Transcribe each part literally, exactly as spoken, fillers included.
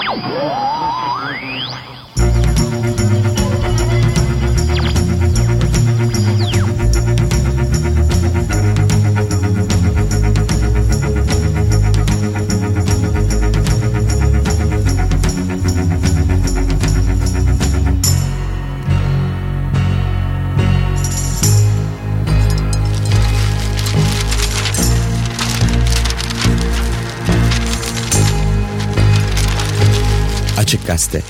Açık Gazete.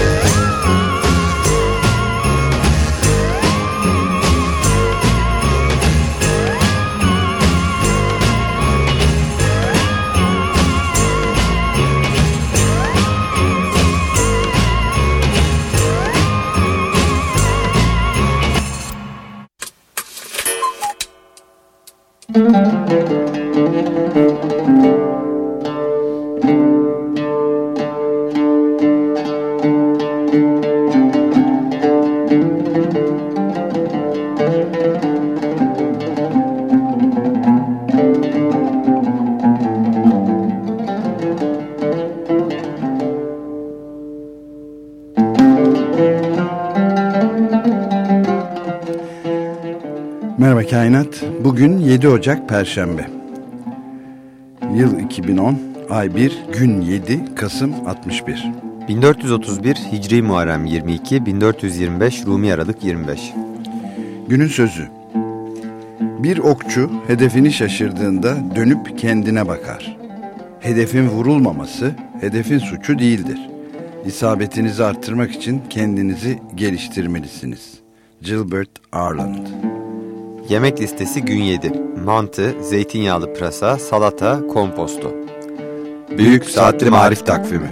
Merhaba Kainat. Bugün yedi Ocak Perşembe. Yıl iki bin on, ay bir, gün yedi, Kasım altmış bir. bin dört yüz otuz bir Hicri Muharrem yirmi iki, bin dört yüz yirmi beş Rumi Aralık yirmi beş. Günün sözü. Bir okçu hedefini şaşırdığında dönüp kendine bakar. Hedefin vurulmaması hedefin suçu değildir. İsabetinizi arttırmak için kendinizi geliştirmelisiniz. Gilbert Arland. Yemek listesi gün yedi. Mantı, zeytinyağlı pırasa, salata, komposto. Büyük Saatli Marif Takvimi.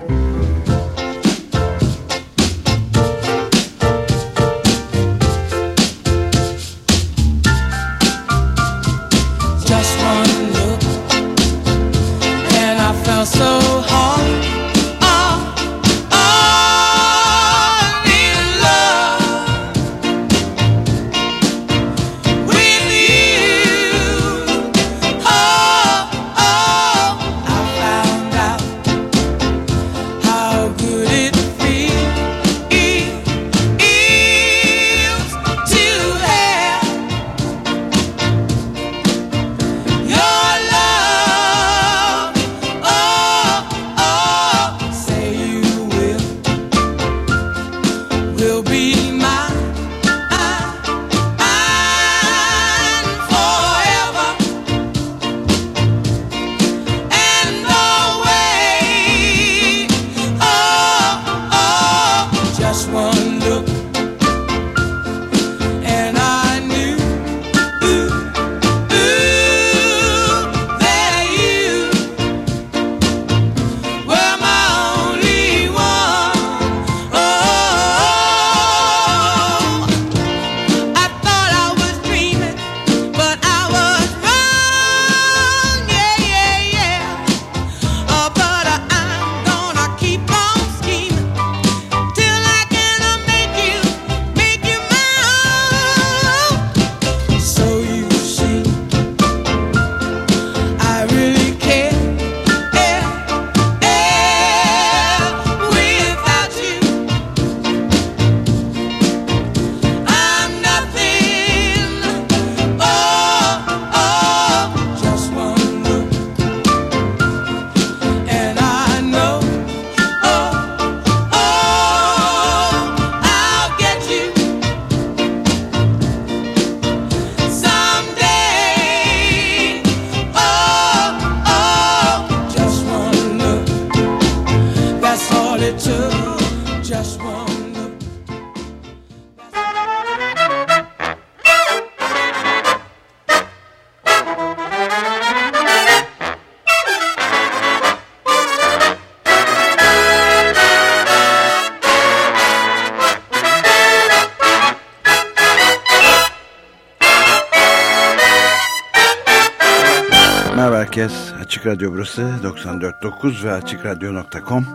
Herkes, Açık Radyo burası doksan dört nokta dokuz ve açık radyo nokta com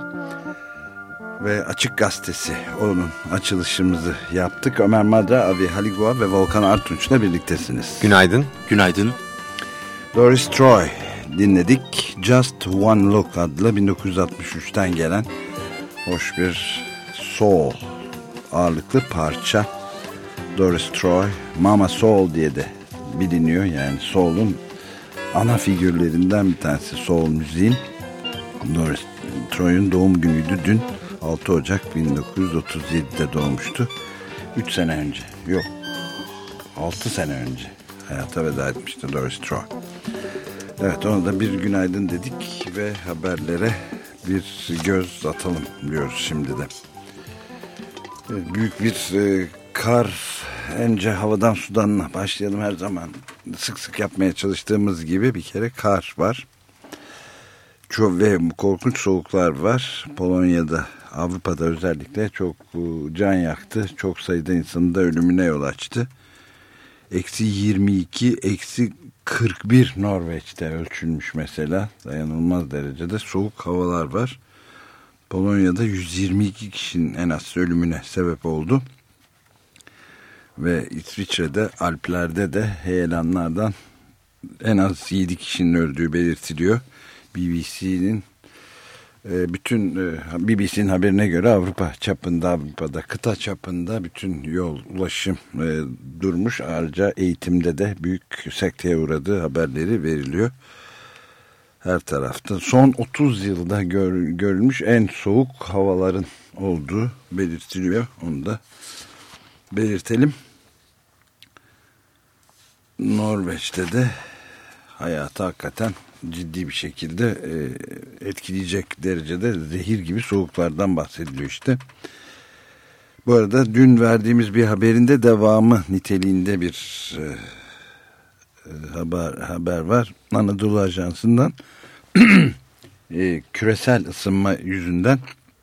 ve Açık Gazetesi onun açılışımızı yaptık. Ömer Madra, Avi Haligua ve Volkan Artunç'la birliktesiniz. Günaydın. Günaydın. Doris Troy dinledik. Just One Look adlı bin dokuz yüz altmış üçten gelen hoş bir soul ağırlıklı parça. Doris Troy, Mama Soul diye de biliniyor. Yani soul'un ana figürlerinden bir tanesi soul müziğin. Doris Troy'un doğum günüydü dün. altı Ocak bin dokuz yüz otuz yedi'de doğmuştu. üç sene önce, yok altı sene önce hayata veda etmişti Doris Troy. Evet, ona da bir günaydın dedik ve haberlere bir göz atalım diyoruz şimdi de. Büyük bir e, kar, önce havadan sudan başlayalım, her zaman sık sık yapmaya çalıştığımız gibi. Bir kere kar var. Çok ve korkunç soğuklar var. Polonya'da, Avrupa'da özellikle çok can yaktı. Çok sayıda insanın da ölümüne yol açtı. Eksi yirmi iki, eksi kırk bir Norveç'te ölçülmüş mesela. Dayanılmaz derecede soğuk havalar var. Polonya'da yüz yirmi iki kişinin en az ölümüne sebep oldu. Ve İsviçre'de, Alplerde de heyelanlardan en az yedi kişinin öldüğü belirtiliyor. B B C'nin bütün B B C'nin haberine göre Avrupa çapında, Avrupa'da kıta çapında bütün yol ulaşım durmuş. Ayrıca eğitimde de büyük sekteye uğradığı haberleri veriliyor. Her tarafta son otuz yılda gör, görülmüş en soğuk havaların olduğu belirtiliyor. Onu da belirtelim. Norveç'te de hayatı hakikaten ciddi bir şekilde e, etkileyecek derecede zehir gibi soğuklardan bahsediliyor işte. Bu arada dün verdiğimiz bir haberin de devamı niteliğinde bir e, e, haber haber var. Anadolu Ajansı'ndan e, küresel ısınma yüzünden,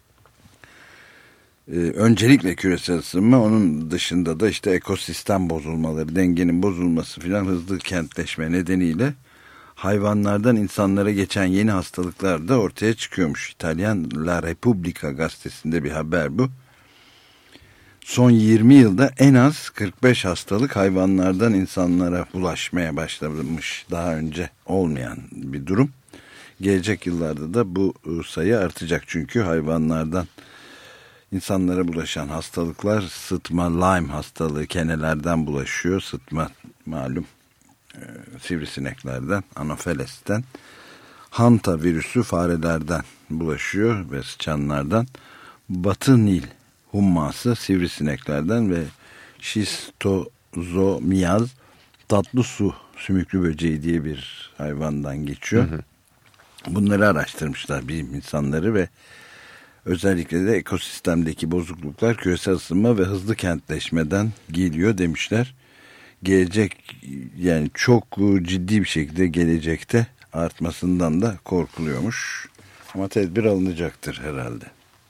e, öncelikle küresel ısınma, onun dışında da işte ekosistem bozulmaları, dengenin bozulması filan, hızlı kentleşme nedeniyle hayvanlardan insanlara geçen yeni hastalıklar da ortaya çıkıyormuş. İtalyan La Repubblica gazetesinde bir haber bu. Son yirmi yılda en az kırk beş hastalık hayvanlardan insanlara bulaşmaya başlamış. Daha önce olmayan bir durum. Gelecek yıllarda da bu sayı artacak. Çünkü hayvanlardan insanlara bulaşan hastalıklar, sıtma, Lyme hastalığı kenelerden bulaşıyor. Sıtma malum sivrisineklerden, anofelesten, hanta virüsü farelerden bulaşıyor ve sıçanlardan, Batı Nil humması sivrisineklerden ve şistozomiyaz, tatlı su sümüklü böceği diye bir hayvandan geçiyor. Hı hı. Bunları araştırmışlar bilim insanları ve özellikle de ekosistemdeki bozukluklar küresel ısınma ve hızlı kentleşmeden geliyor demişler. Gelecek, yani çok ciddi bir şekilde gelecekte artmasından da korkuluyormuş. Ama tedbir alınacaktır herhalde.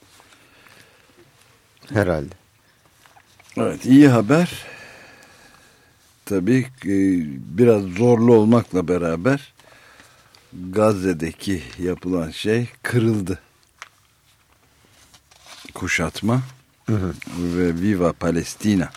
Herhalde. Evet, iyi haber. Tabii biraz zorlu olmakla beraber Gazze'deki yapılan şey kırıldı. Kuşatma hı hı. ve Viva Palestina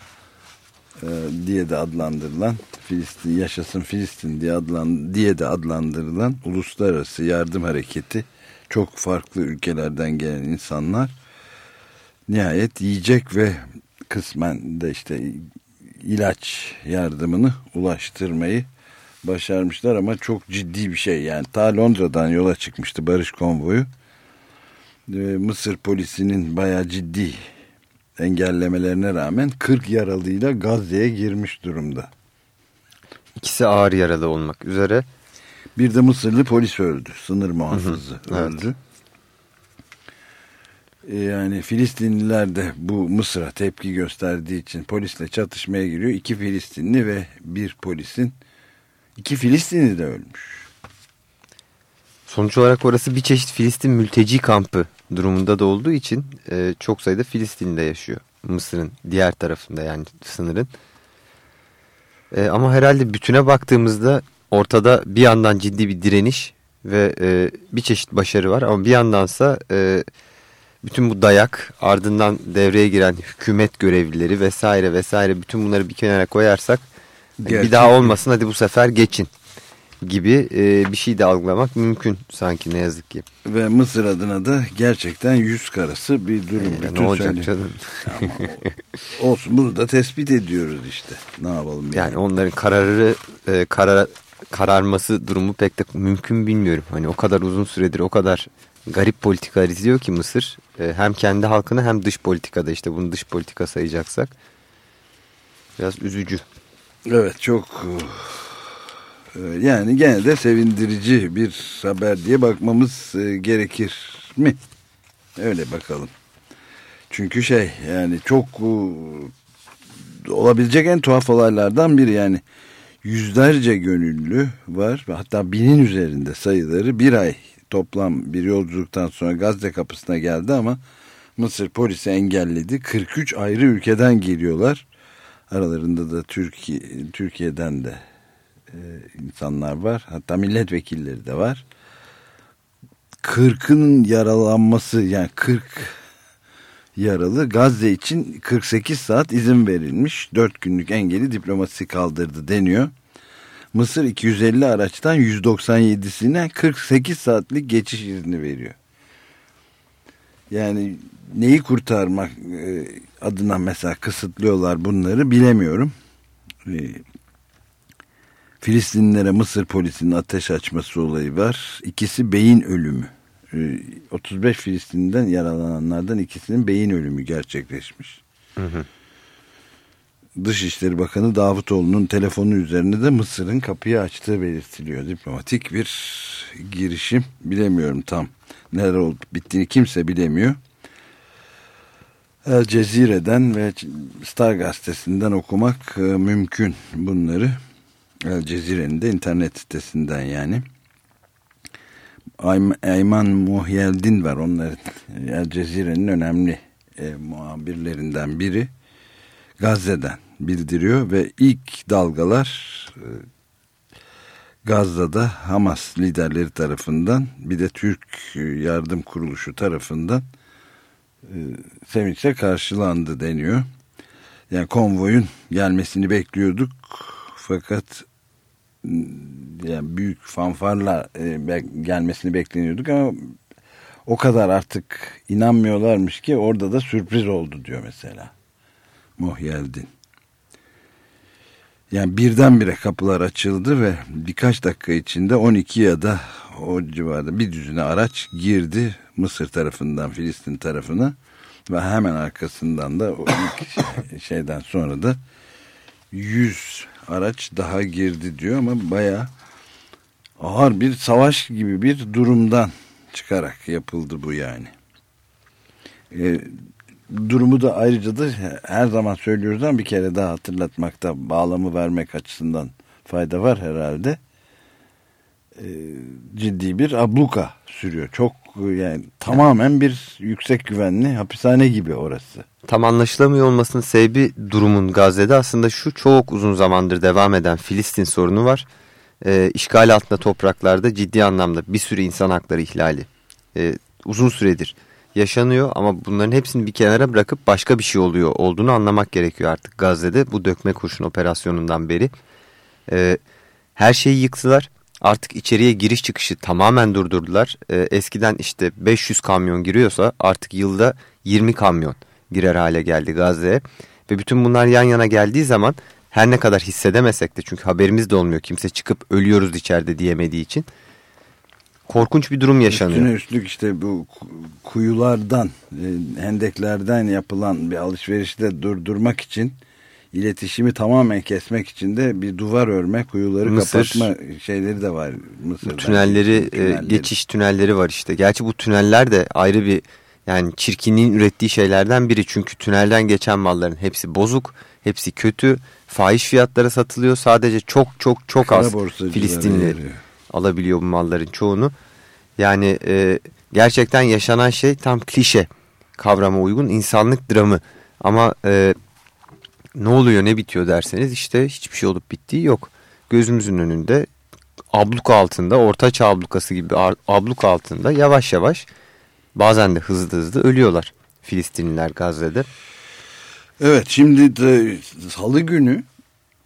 diye de adlandırılan, Filistin yaşasın Filistin diye adlan diye de adlandırılan uluslararası yardım hareketi, çok farklı ülkelerden gelen insanlar nihayet yiyecek ve kısmen de işte ilaç yardımını ulaştırmayı başarmışlar. Ama çok ciddi bir şey, yani ta Londra'dan yola çıkmıştı barış konvoyu. Mısır polisinin bayağı ciddi engellemelerine rağmen kırk yaralıyla Gazze'ye girmiş durumda. İkisi ağır yaralı olmak üzere. Bir de Mısırlı polis öldü. Sınır muhafızı hı hı, öldü. Evet. Yani Filistinliler de bu Mısır'a tepki gösterdiği için polisle çatışmaya giriyor. İki Filistinli ve bir polisin, iki Filistinli de ölmüş. Sonuç olarak orası bir çeşit Filistin mülteci kampı durumunda da olduğu için e, çok sayıda Filistinli de yaşıyor. Mısır'ın diğer tarafında, yani sınırın. E, ama herhalde bütüne baktığımızda ortada bir yandan ciddi bir direniş ve e, bir çeşit başarı var. Ama bir yandansa e, bütün bu dayak, ardından devreye giren hükümet görevlileri vesaire vesaire, bütün bunları bir kenara koyarsak gerçekten bir daha olmasın, hadi bu sefer geçin gibi e, bir şey de algılamak mümkün sanki, ne yazık ki. Ve Mısır adına da gerçekten yüz karası bir durum. E, ne olacak söyleyeyim. Canım? Ama olsun, bunu da tespit ediyoruz işte. Ne yapalım yani. Yani onların kararı e, karar, kararması durumu pek de mümkün bilmiyorum. Hani o kadar uzun süredir o kadar garip politikalar izliyor ki Mısır. E, hem kendi halkını hem dış politikada, işte bunu dış politika sayacaksak. Biraz üzücü. Evet, çok yani gene de sevindirici bir haber diye bakmamız gerekir mi? Öyle bakalım. Çünkü şey, yani çok olabilecek en tuhaf olaylardan biri, yani yüzlerce gönüllü var, hatta binin üzerinde sayıları bir ay toplam bir yolculuktan sonra Gazze kapısına geldi ama Mısır polisi engelledi. kırk üç ayrı ülkeden geliyorlar. Aralarında da Türkiye, Türkiye'den de e, insanlar var. Hatta milletvekilleri de var. kırkının yaralanması, yani kırk yaralı, Gazze için kırk sekiz saat izin verilmiş. dört günlük engeli diplomasisi kaldırdı deniyor. Mısır iki yüz elli araçtan yüz doksan yedisine kırk sekiz saatlik geçiş izni veriyor. Yani neyi kurtarmak adına mesela kısıtlıyorlar bunları, bilemiyorum. Filistinlilere Mısır polisinin ateş açması olayı var. İkisi beyin ölümü. otuz beş Filistin'den yaralananlardan ikisinin beyin ölümü gerçekleşmiş. Hı hı. Dışişleri Bakanı Davutoğlu'nun telefonu üzerine de Mısır'ın kapıyı açtığı belirtiliyor. Diplomatik bir girişim. Bilemiyorum tam neler olup bittiğini kimse bilemiyor. El Cezire'den ve Star Gazetesi'nden okumak mümkün bunları. El Cezire'nin de internet sitesinden yani. Ayman Muhyeldin var, onların El Cezire'nin önemli e, muhabirlerinden biri. Gazze'den bildiriyor ve ilk dalgalar e, Gazze'de Hamas liderleri tarafından, bir de Türk Yardım Kuruluşu tarafından e, sevinçle karşılandı deniyor. Yani konvoyun gelmesini bekliyorduk fakat yani büyük fanfarla e, gelmesini bekleniyorduk ama o kadar artık inanmıyorlarmış ki orada da sürpriz oldu diyor mesela Muhyeldin. Yani birdenbire kapılar açıldı ve birkaç dakika içinde on iki ya da o civarda bir düzine araç girdi Mısır tarafından Filistin tarafına ve hemen arkasından da o ilk şeyden sonra da yüz araç daha girdi diyor ama bayağı ağır bir savaş gibi bir durumdan çıkarak yapıldı bu yani. E, durumu da ayrıca da her zaman söylüyoruz ama bir kere daha hatırlatmakta, bağlamı vermek açısından fayda var herhalde. E, ciddi bir abluka sürüyor. Çok yani tamamen bir yüksek güvenli hapishane gibi orası. Tam anlaşılamıyor olmasının sebebi durumun Gazze'de aslında şu: çok uzun zamandır devam eden Filistin sorunu var. E, işgal altında topraklarda ciddi anlamda bir sürü insan hakları ihlali e, uzun süredir yaşanıyor ama bunların hepsini bir kenara bırakıp başka bir şey oluyor olduğunu anlamak gerekiyor artık Gazze'de, bu dökme kurşun operasyonundan beri. E, her şeyi yıktılar. Artık içeriye giriş çıkışı tamamen durdurdular. E, eskiden işte beş yüz kamyon giriyorsa artık yılda yirmi kamyon girer hale geldi Gazze'ye. Ve bütün bunlar yan yana geldiği zaman her ne kadar hissedemesek de, çünkü haberimiz de olmuyor, kimse çıkıp ölüyoruz içeride diyemediği için, korkunç bir durum yaşanıyor. Üstüne üstlük işte bu kuyulardan, hendeklerden yapılan bir alışverişte durdurmak için, iletişimi tamamen kesmek için de bir duvar örme, kuyuları Mısır, kapatma şeyleri de var. Mısır'dan. Tünelleri, tünelleri, geçiş tünelleri var işte. Gerçi bu tüneller de ayrı bir, yani çirkinliğin ürettiği şeylerden biri. Çünkü tünelden geçen malların hepsi bozuk, hepsi kötü, fahiş fiyatlara satılıyor. Sadece çok çok çok az Filistinli alabiliyor bu malların çoğunu. Yani e, gerçekten yaşanan şey tam klişe kavrama uygun insanlık dramı. Ama e, ne oluyor ne bitiyor derseniz, işte hiçbir şey olup bittiği yok. Gözümüzün önünde abluka altında, ortaçağ ablukası gibi abluka altında yavaş yavaş, bazen de hızlı hızlı ölüyorlar Filistinliler Gazze'de. Evet, şimdi de Salı günü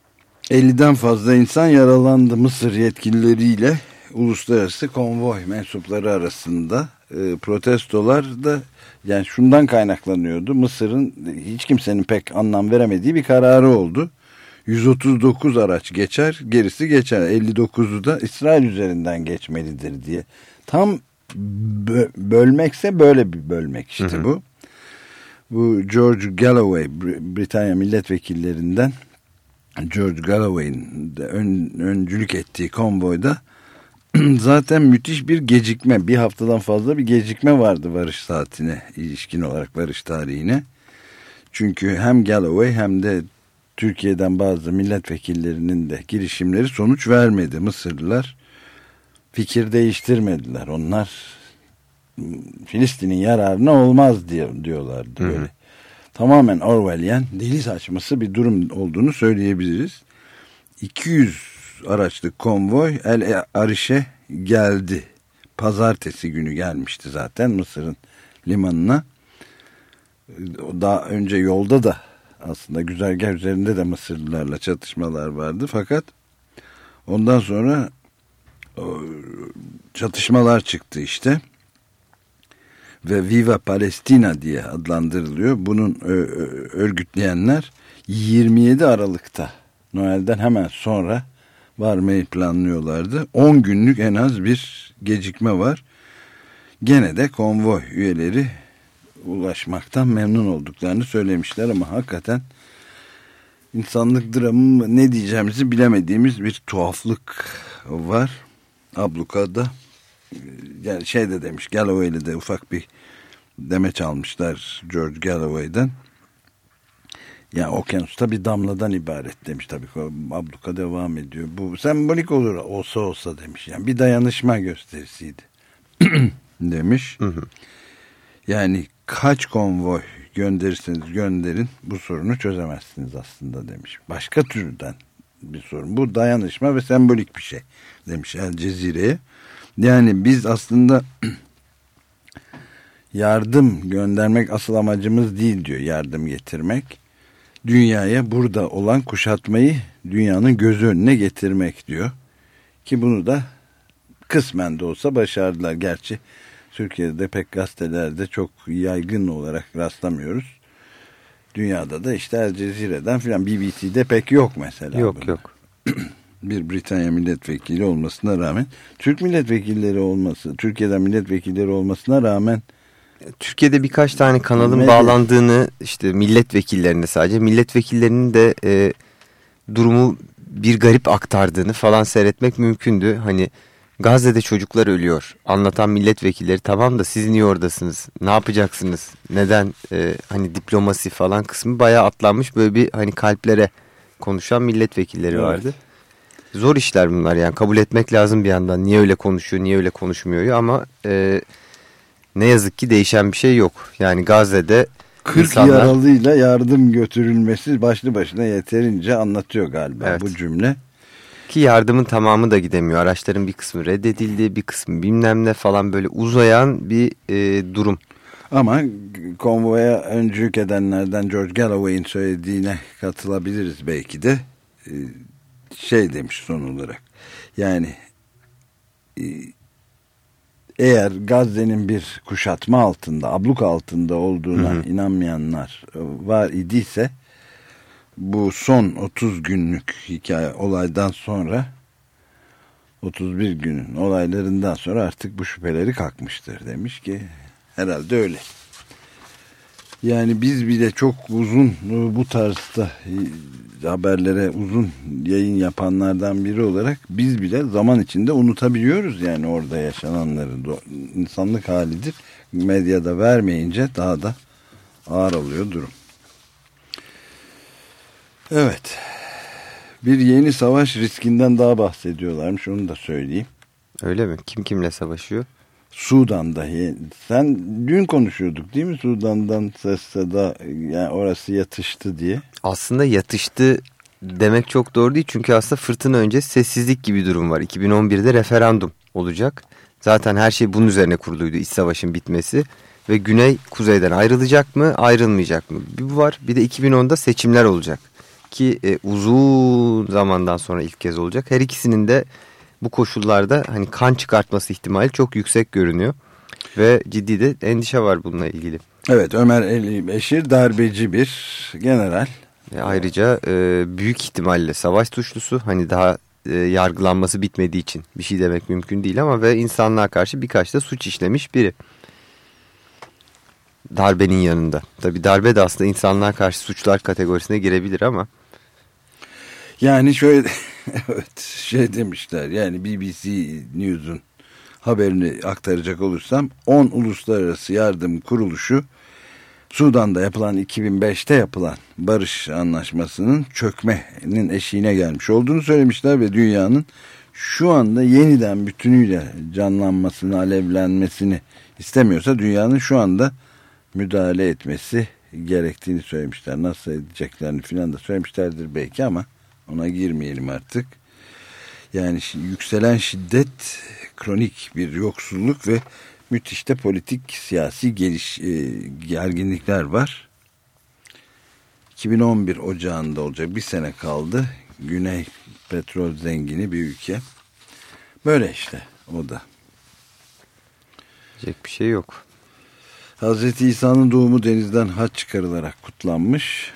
elliden fazla insan yaralandı. Mısır yetkilileriyle uluslararası konvoy mensupları arasında e, protestolar da yani şundan kaynaklanıyordu. Mısır'ın hiç kimsenin pek anlam veremediği bir kararı oldu. yüz otuz dokuz araç geçer, gerisi geçer. elli dokuzu da İsrail üzerinden geçmelidir diye. Tam bö bölmekse böyle bir bölmek işte. Hı hı. bu. Bu George Galloway, Britanya milletvekillerinden George Galloway'in de ön, öncülük ettiği konvoyda zaten müthiş bir gecikme, bir haftadan fazla bir gecikme vardı varış saatine ilişkin olarak, varış tarihine. Çünkü hem Galloway hem de Türkiye'den bazı milletvekillerinin de girişimleri sonuç vermedi. Mısırlılar fikir değiştirmediler. Onlar Filistin'in yararına olmaz diye diyorlardı böyle. Hı hı. Tamamen Orwellian, deli saçması bir durum olduğunu söyleyebiliriz. iki yüz araçlık konvoy El Ariş'e geldi. Pazartesi günü gelmişti zaten Mısır'ın limanına. Daha önce yolda da aslında güzergah üzerinde de Mısırlılarla çatışmalar vardı. Fakat ondan sonra çatışmalar çıktı işte. Ve Viva Palestina diye adlandırılıyor. Bunun örgütleyenler yirmi yedi Aralık'ta Noel'den hemen sonra varmayı planlıyorlardı. on günlük en az bir gecikme var. Gene de konvoy üyeleri ulaşmaktan memnun olduklarını söylemişler ama hakikaten insanlık dramı ne diyeceğimizi bilemediğimiz bir tuhaflık var. Ablukada yani şey de demiş, Galloway'le de ufak bir demeç almışlar George Galloway'den. Yani okyanusta bir damladan ibaret demiş. Tabii abluka devam ediyor. Bu sembolik olur olsa olsa demiş. Yani bir dayanışma gösterisiydi demiş. Hı hı. Yani kaç konvoy gönderirseniz gönderin bu sorunu çözemezsiniz aslında demiş. Başka türden bir sorun. Bu dayanışma ve sembolik bir şey demiş El Cezire'ye. Yani biz aslında yardım göndermek asıl amacımız değil diyor, yardım getirmek. Dünyaya burada olan kuşatmayı dünyanın gözü önüne getirmek diyor. Ki bunu da kısmen de olsa başardılar. Gerçi Türkiye'de pek gazetelerde çok yaygın olarak rastlamıyoruz. Dünyada da işte El Cezire'den filan B B C'de pek yok mesela. Yok bunlar. yok. Bir Britanya milletvekili olmasına rağmen, Türk milletvekilleri olması, Türkiye'den milletvekilleri olmasına rağmen Türkiye'de birkaç tane kanalın medya bağlandığını, işte milletvekillerine sadece milletvekillerinin de e, durumu bir garip aktardığını falan seyretmek mümkündü. Hani Gazze'de çocuklar ölüyor. Anlatan milletvekilleri tamam da siz niye oradasınız? Ne yapacaksınız? Neden? E, hani diplomasi falan kısmı bayağı atlanmış. Böyle bir hani kalplere konuşan milletvekilleri evet. vardı. Zor işler bunlar yani, kabul etmek lazım bir yandan. Niye öyle konuşuyor, niye öyle konuşmuyor ama e, ne yazık ki değişen bir şey yok. Yani Gazze'de kırk insanlar... yaralıyla yardım götürülmesi başlı başına yeterince anlatıyor galiba evet. bu cümle. Ki yardımın tamamı da gidemiyor. Araçların bir kısmı reddedildi, bir kısmı bilmem ne falan, böyle uzayan bir e, durum. Ama konvoya öncülük edenlerden George Galloway'in söylediğine katılabiliriz belki de. E, şey demiş son olarak. Yani e, eğer Gazze'nin bir kuşatma altında, abluk altında olduğuna hı hı. inanmayanlar var idiyse, bu son otuz günlük hikaye olaydan sonra, otuz bir günün olaylarından sonra artık bu şüpheleri kalkmıştır demiş ki herhalde öyle. Yani biz bile çok uzun bu tarzda haberlere uzun yayın yapanlardan biri olarak biz bile zaman içinde unutabiliyoruz yani orada yaşananları. İnsanlık halidir. Medyada vermeyince daha da ağır oluyor durum. Evet. Bir yeni savaş riskinden daha bahsediyorlarmış, onu da söyleyeyim. Öyle mi? Kim kimle savaşıyor? Sudan'da. Sen dün konuşuyorduk değil mi? Sudan'dan ses seda, yani orası yatıştı diye. Aslında yatıştı demek çok doğru değil. Çünkü aslında fırtına önce sessizlik gibi bir durum var. iki bin on birde referandum olacak. Zaten her şey bunun üzerine kuruluydu. İç savaşın bitmesi. Ve Güney kuzeyden ayrılacak mı, ayrılmayacak mı? Bir bu var. Bir de iki bin onda seçimler olacak. ki e, uzun zamandan sonra ilk kez olacak. Her ikisinin de bu koşullarda hani kan çıkartması ihtimali çok yüksek görünüyor. Ve ciddi de endişe var bununla ilgili. Evet, Ömer Ali Beşir darbeci bir general. E, ayrıca e, büyük ihtimalle savaş suçlusu, hani daha e, yargılanması bitmediği için bir şey demek mümkün değil ama ve insanlığa karşı birkaç da suç işlemiş biri. Darbenin yanında. Tabii darbe de aslında insanlığa karşı suçlar kategorisine girebilir ama. Yani şöyle evet şey demişler, yani B B C News'un haberini aktaracak olursam on uluslararası yardım kuruluşu Sudan'da yapılan iki bin beşte yapılan barış anlaşmasının çökmenin eşiğine gelmiş olduğunu söylemişler ve dünyanın şu anda yeniden bütünüyle canlanmasını, alevlenmesini istemiyorsa dünyanın şu anda müdahale etmesi gerektiğini söylemişler. Nasıl edeceklerini filan da söylemişlerdir belki ama ona girmeyelim artık. Yani yükselen şiddet, kronik bir yoksulluk ve müthiş de politik, siyasi geliş, e, gerginlikler var. iki bin on bir Ocağı'nda olacak, bir sene kaldı. Güney petrol zengini bir ülke. Böyle işte o da. Diyecek bir şey yok. Hazreti İsa'nın doğumu denizden haç çıkarılarak kutlanmış.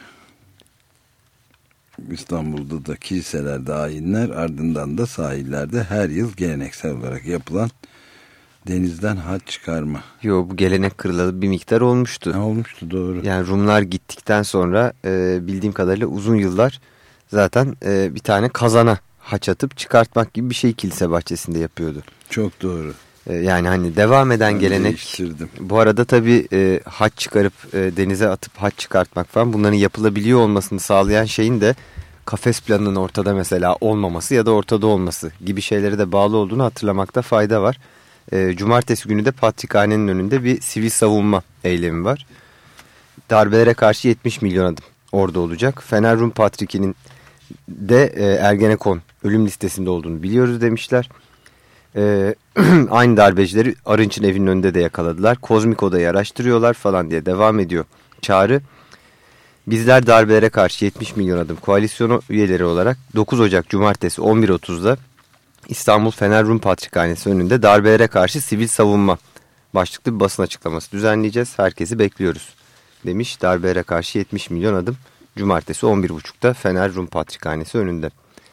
İstanbul'da da kiliselerde ayinler, ardından da sahillerde her yıl geleneksel olarak yapılan denizden haç çıkarma. Yo, bu gelenek kırılalı bir miktar olmuştu. Ha, olmuştu, doğru. Yani Rumlar gittikten sonra e, bildiğim kadarıyla uzun yıllar zaten e, bir tane kazana haç atıp çıkartmak gibi bir şey kilise bahçesinde yapıyordu. Çok doğru. E, yani hani devam eden ben gelenek. Değiştirdim. Bu arada tabii e, haç çıkarıp e, denize atıp haç çıkartmak falan, bunların yapılabiliyor olmasını sağlayan şeyin de kafes planının ortada mesela olmaması ya da ortada olması gibi şeylere de bağlı olduğunu hatırlamakta fayda var. E, Cumartesi günü de Patrikhane'nin önünde bir sivil savunma eylemi var. Darbelere karşı yetmiş milyon adım orada olacak. Fener Rum Patrikhi'nin de e, Ergenekon ölüm listesinde olduğunu biliyoruz demişler. E, aynı darbecileri Arınç'ın evinin önünde de yakaladılar. Kozmik Oda'yı araştırıyorlar falan diye devam ediyor çağrı. Bizler darbelere karşı yetmiş milyon adım koalisyonu üyeleri olarak dokuz Ocak Cumartesi on bir otuzda İstanbul Fener Rum Patrikhanesi önünde darbelere karşı sivil savunma başlıklı bir basın açıklaması düzenleyeceğiz. Herkesi bekliyoruz demiş. Darbelere karşı yetmiş milyon adım Cumartesi on bir buçukta Fener Rum Patrikhanesi önünde.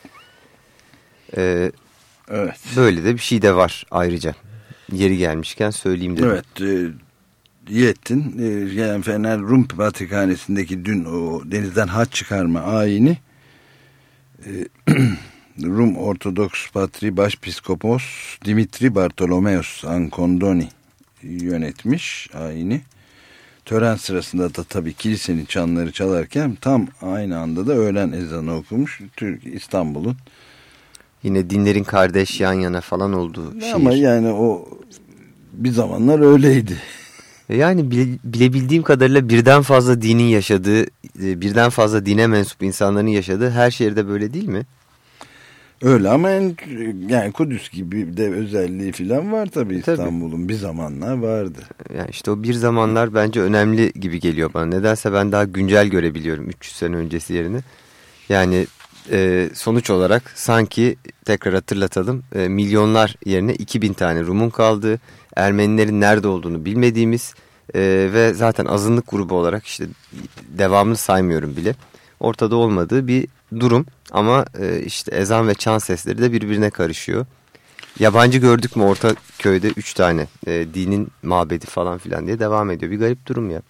Ee, evet. Böyle de bir şey de var ayrıca. Yeri gelmişken söyleyeyim dedim. Evet. E, Yettin. E, yani Fener Rum Patrikhanesi'ndeki dün o denizden haç çıkarma ayini e, Rum Ortodoks Patri Başpiskopos Dimitri Bartolomeos Ancondoni yönetmiş ayini. Tören sırasında da tabii kilisenin çanları çalarken tam aynı anda da öğlen ezanı okumuş. Türk İstanbul'un. Yine dinlerin kardeş yan yana falan olduğu şehir. Ama yani o bir zamanlar öyleydi. Yani bile, bilebildiğim kadarıyla birden fazla dinin yaşadığı, birden fazla dine mensup insanların yaşadığı her şehirde böyle değil mi? Öyle ama en, yani Kudüs gibi de özelliği falan var tabii İstanbul'un, bir zamanlar vardı. Yani işte o bir zamanlar bence önemli gibi geliyor bana. Nedense ben daha güncel görebiliyorum üç yüz sene öncesi yerini. Yani e, sonuç olarak sanki tekrar hatırlatalım, e, milyonlar yerine iki bin tane Rum'un kaldığı, Ermenilerin nerede olduğunu bilmediğimiz e, ve zaten azınlık grubu olarak işte devamını saymıyorum bile, ortada olmadığı bir durum. Ama e, işte ezan ve çan sesleri de birbirine karışıyor. Yabancı gördük mü Ortaköy'de üç tane e, dinin mabedi falan filan diye devam ediyor. Bir garip durum ya.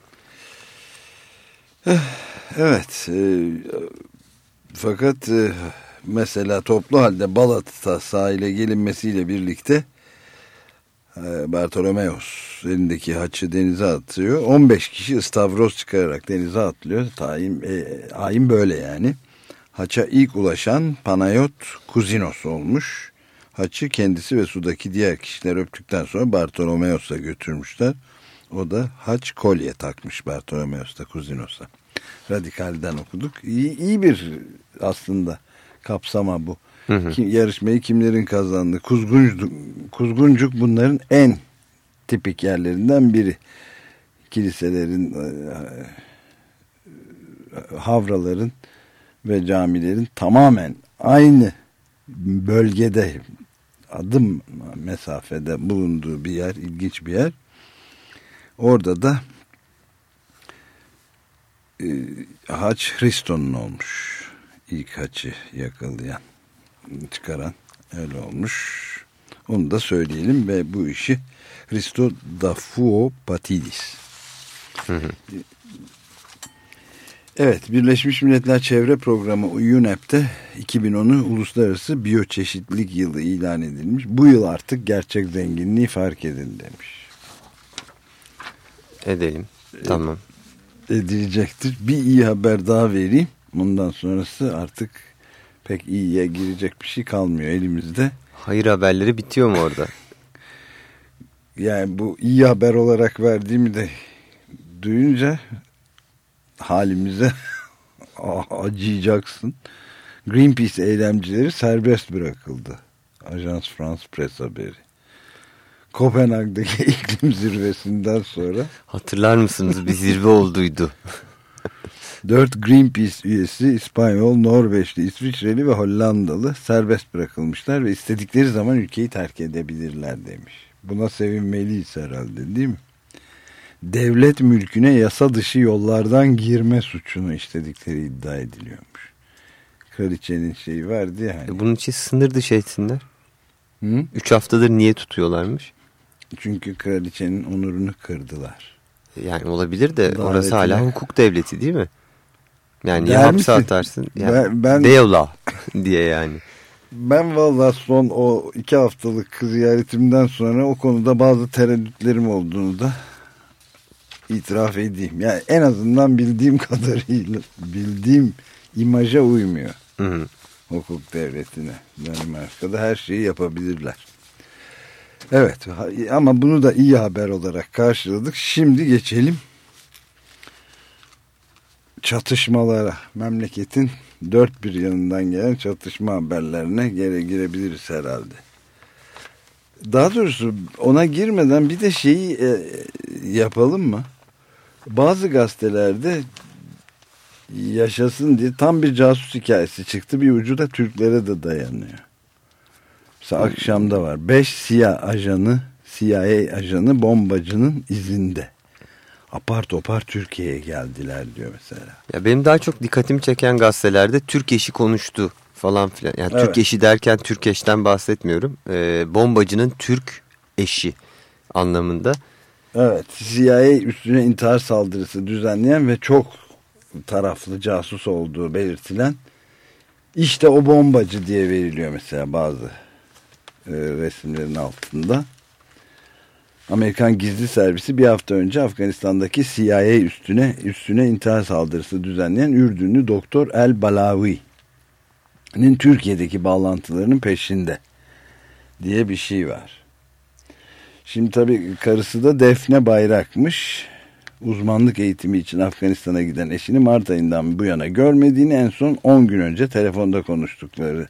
Evet. E, fakat e, mesela toplu halde Balat'ta sahile gelinmesiyle birlikte e, Bartolomeos elindeki haçı denize atıyor. on beş kişi istavroz çıkararak denize atlıyor. Tayin, e, ayin böyle yani. Haça ilk ulaşan Panayot Kuzinos olmuş. Haçı kendisi ve sudaki diğer kişiler öptükten sonra Bartolomeos'a götürmüşler. O da haç kolye takmış Bartolomeos'ta Kuzinos'a. Radikal'den okuduk. İyi, iyi bir aslında kapsama bu. Hı hı. Kim, yarışmayı kimlerin kazandı? Kuzguncuk, Kuzguncuk bunların en tipik yerlerinden biri. Kiliselerin, havraların ve camilerin tamamen aynı bölgede, adım mesafede bulunduğu bir yer, ilginç bir yer. Orada da e, haç Hristo'nun olmuş. İlk haçı yakalayan, çıkaran öyle olmuş. Onu da söyleyelim ve bu işi Hristo da Patidis. Hı hı. Evet, Birleşmiş Milletler Çevre Programı U N E P'te iki bin onu Uluslararası Biyoçeşitlilik Yılı ilan edilmiş. Bu yıl artık gerçek zenginliği fark edin demiş. Edelim. Tamam. Edilecektir. Bir iyi haber daha vereyim. Bundan sonrası artık pek iyiye girecek bir şey kalmıyor elimizde. Hayır haberleri bitiyor mu orada? Yani bu iyi haber olarak verdiğimi de duyunca halimize acıyacaksın. Greenpeace eylemcileri serbest bırakıldı. Ajans France Presse haberi. Kopenhag'daki iklim zirvesinden sonra. Hatırlar mısınız? Bir zirve olduydu. Dört Greenpeace üyesi İspanyol, Norveçli, İsviçreli ve Hollandalı serbest bırakılmışlar ve istedikleri zaman ülkeyi terk edebilirler demiş. Buna sevinmeliyiz herhalde, değil mi? Devlet mülküne yasa dışı yollardan girme suçunu işledikleri iddia ediliyormuş. Kraliçenin şeyi vardı ya. Hani. Bunun için sınır dışı etsinler. Hı? Üç haftadır niye tutuyorlarmış? Çünkü kraliçenin onurunu kırdılar. Yani olabilir de Davetine. Orası hala hukuk devleti değil mi? Yani Der ya hapse misin? atarsın ya ben, ben, Deola diye yani. Ben vallahi son o iki haftalık ziyaretimden sonra o konuda bazı tereddütlerim olduğunu da itiraf edeyim. Yani en azından bildiğim kadarıyla bildiğim imaja uymuyor. Hı hı. Hukuk devletine. Danimarka'da her şeyi yapabilirler. Evet, ama bunu da iyi haber olarak karşıladık. Şimdi geçelim çatışmalara. Memleketin dört bir yanından gelen çatışma haberlerine gere girebiliriz herhalde. Daha doğrusu ona girmeden bir de şeyi e, yapalım mı? Bazı gazetelerde yaşasın diye tam bir casus hikayesi çıktı. Bir ucu da Türklere de dayanıyor. Mesela akşamda var. Beş siyah ajanı, C I A ajanı bombacının izinde. Apar topar Türkiye'ye geldiler diyor mesela. Ya benim daha çok dikkatimi çeken gazetelerde Türk eşi konuştu falan filan. Yani evet. Türk eşi derken Türk eşten bahsetmiyorum. Ee, bombacının Türk eşi anlamında. Evet, C I A üstüne intihar saldırısı düzenleyen ve çok taraflı casus olduğu belirtilen işte o bombacı diye veriliyor mesela bazı e, resimlerin altında. Amerikan gizli servisi bir hafta önce Afganistan'daki C I A üstüne üstüne intihar saldırısı düzenleyen Ürdünlü Doktor El Balawi'nin Türkiye'deki bağlantılarının peşinde diye bir şey var. Şimdi tabii karısı da Defne Bayrak'mış. Uzmanlık eğitimi için Afganistan'a giden eşini Mart ayından bu yana görmediğini, en son on gün önce telefonda konuştukları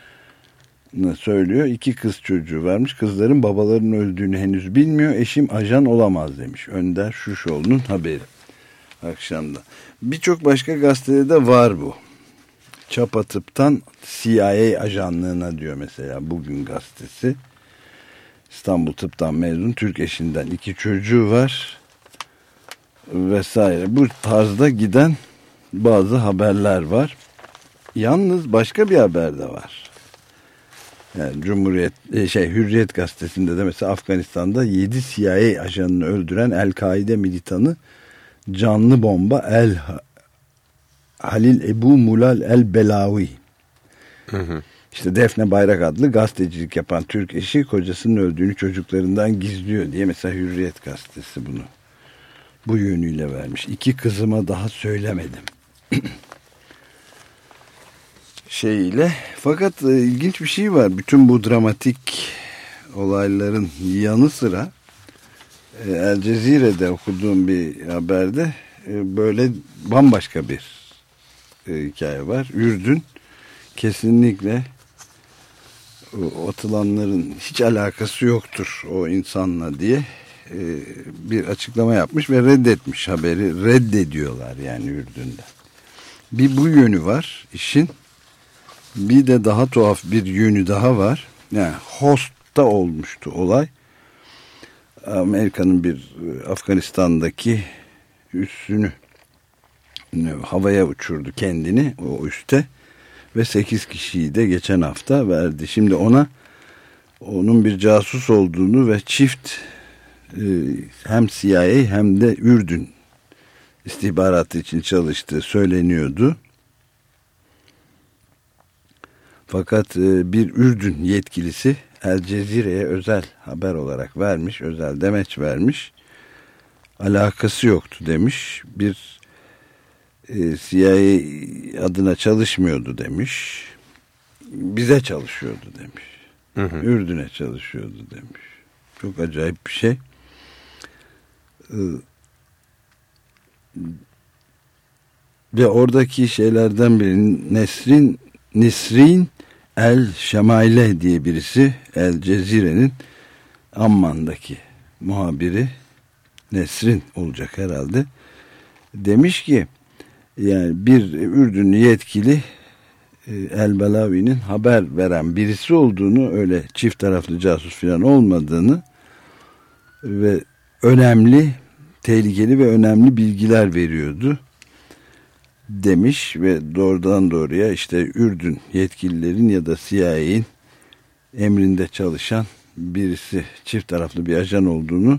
söylüyor. İki kız çocuğu varmış. Kızların babalarının öldüğünü henüz bilmiyor. Eşim ajan olamaz demiş. Önder Şuşoğlu'nun haberi akşamda. Birçok başka gazetede de var bu. Çapa tıptan C I A ajanlığına diyor mesela Bugün gazetesi. İstanbul Tıp'tan mezun, Türk eşinden iki çocuğu var vesaire. Bu tarzda giden bazı haberler var. Yalnız başka bir haber de var. Yani Cumhuriyet şey Hürriyet gazetesinde de mesela Afganistan'da yedi C I A ajanını öldüren El-Kaide militanı canlı bomba El Halil Ebu Mulal El Belawi. Hı hı. İşte Defne Bayrak adlı gazetecilik yapan Türk eşi kocasının öldüğünü çocuklarından gizliyor diye mesela Hürriyet gazetesi bunu bu yönüyle vermiş. İki kızıma daha söylemedim. Şeyle. Fakat e, ilginç bir şey var. Bütün bu dramatik olayların yanı sıra e, El Cezire'de okuduğum bir haberde e, böyle bambaşka bir e, hikaye var. Ürdün kesinlikle o, atılanların hiç alakası yoktur o insanla diye e, bir açıklama yapmış ve reddetmiş haberi. Reddediyorlar yani Ürdün'de. Bir bu yönü var işin. Bir de daha tuhaf bir yönü daha var. Yani Host'ta olmuştu olay. Amerika'nın bir Afganistan'daki üssünü havaya uçurdu kendini o üste ve sekiz kişiyi de geçen hafta verdi. Şimdi ona onun bir casus olduğunu ve çift hem C I A hem de Ürdün istihbaratı için çalıştığı söyleniyordu. Fakat bir Ürdün yetkilisi El Cezire'ye özel haber olarak vermiş, özel demeç vermiş. Alakası yoktu demiş. Bir C I A adına çalışmıyordu demiş. Bize çalışıyordu demiş. Hı hı. Ürdün'e çalışıyordu demiş. Çok acayip bir şey. Ve oradaki şeylerden biri Nesrin Nisrin El Şemaile diye birisi, El Cezire'nin Amman'daki muhabiri, Nesrin olacak herhalde, demiş ki yani bir Ürdünlü yetkili El Balavi'nin haber veren birisi olduğunu, öyle çift taraflı casus falan olmadığını ve önemli, tehlikeli ve önemli bilgiler veriyordu demiş ve doğrudan doğruya işte Ürdün yetkililerin ya da C I A'nin emrinde çalışan birisi, çift taraflı bir ajan olduğunu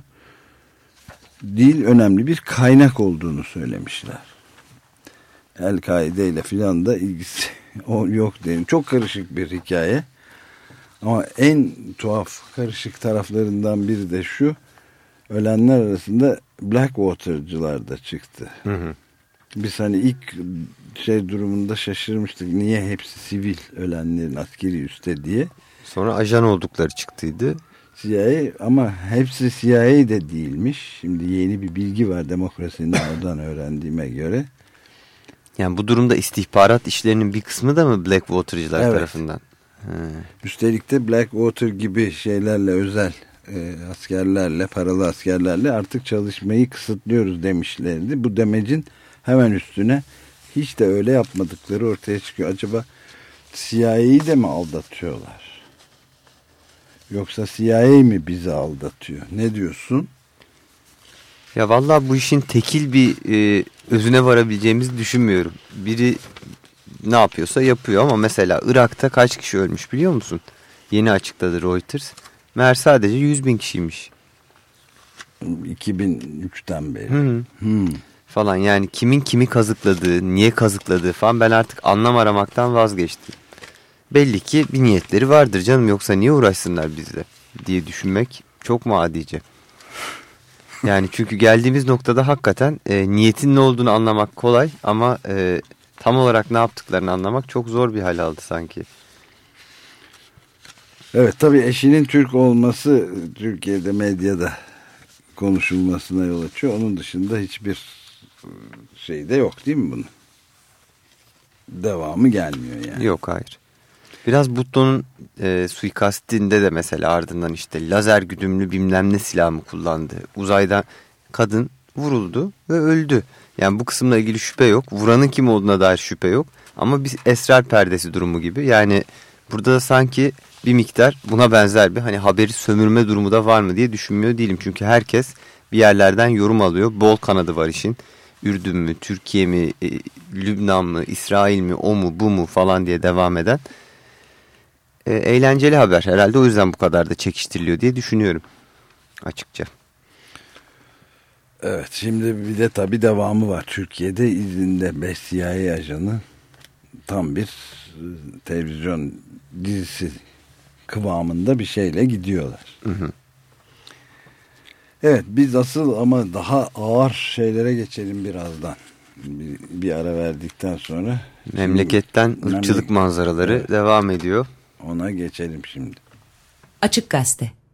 değil, önemli bir kaynak olduğunu söylemişler. El-Kaide ile filan da ilgisi o yok dedim. Çok karışık bir hikaye. Ama en tuhaf karışık taraflarından biri de şu: ölenler arasında Blackwater'cılar da çıktı. Hı hı. Biz hani ilk şey durumunda şaşırmıştık. Niye hepsi sivil ölenlerin askeri üste diye. Sonra ajan oldukları çıktıydı. C I A, ama hepsi C I A de değilmiş. Şimdi yeni bir bilgi var demokrasinin oradan öğrendiğime göre. Yani bu durumda istihbarat işlerinin bir kısmı da mı Blackwater'cılar evet. tarafından? He. Üstelik de Blackwater gibi şeylerle, özel e, askerlerle, paralı askerlerle artık çalışmayı kısıtlıyoruz demişlerdi. Bu demecin hemen üstüne hiç de öyle yapmadıkları ortaya çıkıyor. Acaba C I A'yı de mi aldatıyorlar? Yoksa C I A mi bizi aldatıyor? Ne diyorsun? Ya vallahi bu işin tekil bir e, özüne varabileceğimizi düşünmüyorum. Biri ne yapıyorsa yapıyor ama mesela Irak'ta kaç kişi ölmüş biliyor musun? Yeni açıkladı Reuters. Meğer sadece yüz bin kişiymiş. iki bin üçten beri. Hı. Hı. Falan, yani kimin kimi kazıkladığı, niye kazıkladığı falan ben artık anlam aramaktan vazgeçtim. Belli ki bir niyetleri vardır canım, yoksa niye uğraşsınlar bizle diye düşünmek çok mu adice? Yani çünkü geldiğimiz noktada hakikaten e, niyetin ne olduğunu anlamak kolay ama e, tam olarak ne yaptıklarını anlamak çok zor bir hal aldı sanki. Evet, tabii eşinin Türk olması Türkiye'de medyada konuşulmasına yol açıyor. Onun dışında hiçbir şey de yok değil mi bunun? Devamı gelmiyor yani. Yok, hayır. Biraz Bhutto'nun e, suikastinde de mesela ardından işte lazer güdümlü bilmem ne silahı kullandı. Uzaydan kadın vuruldu ve öldü. Yani bu kısımla ilgili şüphe yok. Vuranın kim olduğuna dair şüphe yok. Ama bir esrar perdesi durumu gibi. Yani burada da sanki bir miktar buna benzer bir hani haberi sömürme durumu da var mı diye düşünmüyor değilim. Çünkü herkes bir yerlerden yorum alıyor. Bol kanadı var işin. Ürdün mü, Türkiye mi, e, Lübnan mı, İsrail mi, o mu, bu mu falan diye devam eden e, eğlenceli haber. Herhalde o yüzden bu kadar da çekiştiriliyor diye düşünüyorum açıkça. Evet, şimdi bir de tabii devamı var. Türkiye'de izinde beş C I A ajanı tam bir televizyon dizisi kıvamında bir şeyle gidiyorlar. Hı hı. Evet, biz asıl ama daha ağır şeylere geçelim birazdan. Bir, bir ara verdikten sonra. Memleketten şimdi, ırkçılık memleket, manzaraları evet, devam ediyor. Ona geçelim şimdi. Açık Gazete.